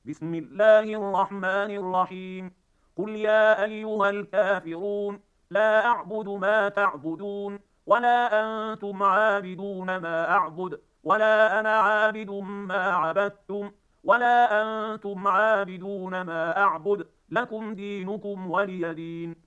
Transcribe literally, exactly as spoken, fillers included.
بسم الله الرحمن الرحيم. قل يا أيها الكافرون لا أعبد ما تعبدون ولا أنتم عابدون ما أعبد ولا أنا عابد ما عبدتم ولا أنتم عابدون ما أعبد لكم دينكم ولي دين.